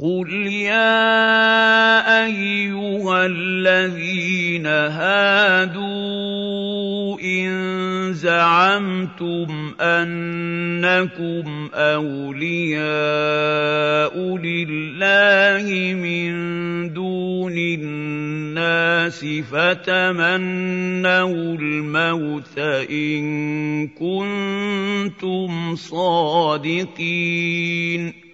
قُلْ يَا أَيُّهَا الَّذِينَ هَادُوا إِن زَعَمْتُمْ أَنَّكُمْ أَوْلِيَاءُ لِلَّهِ مِن دُونِ النَّاسِ فَتَمَنَّوُا الْمَوْتَ إِن كُنتُمْ صَادِقِينَ